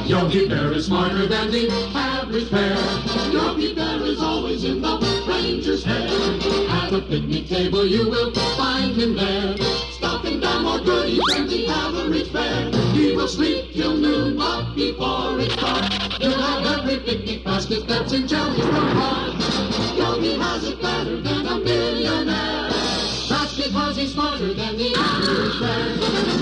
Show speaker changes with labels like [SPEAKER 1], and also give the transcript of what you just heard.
[SPEAKER 1] Yogi Bear is smarter than the average bear. Yogi Bear is always in the ranger's hair. At the picnic table you will find him there, stuffing down more goodies than the average bear. He will sleep till noon, but before it's dark, you'll have every picnic basket that's in jelly from Mark. Yogi has it better than a millionaire. That's because he's smarter than the average bear.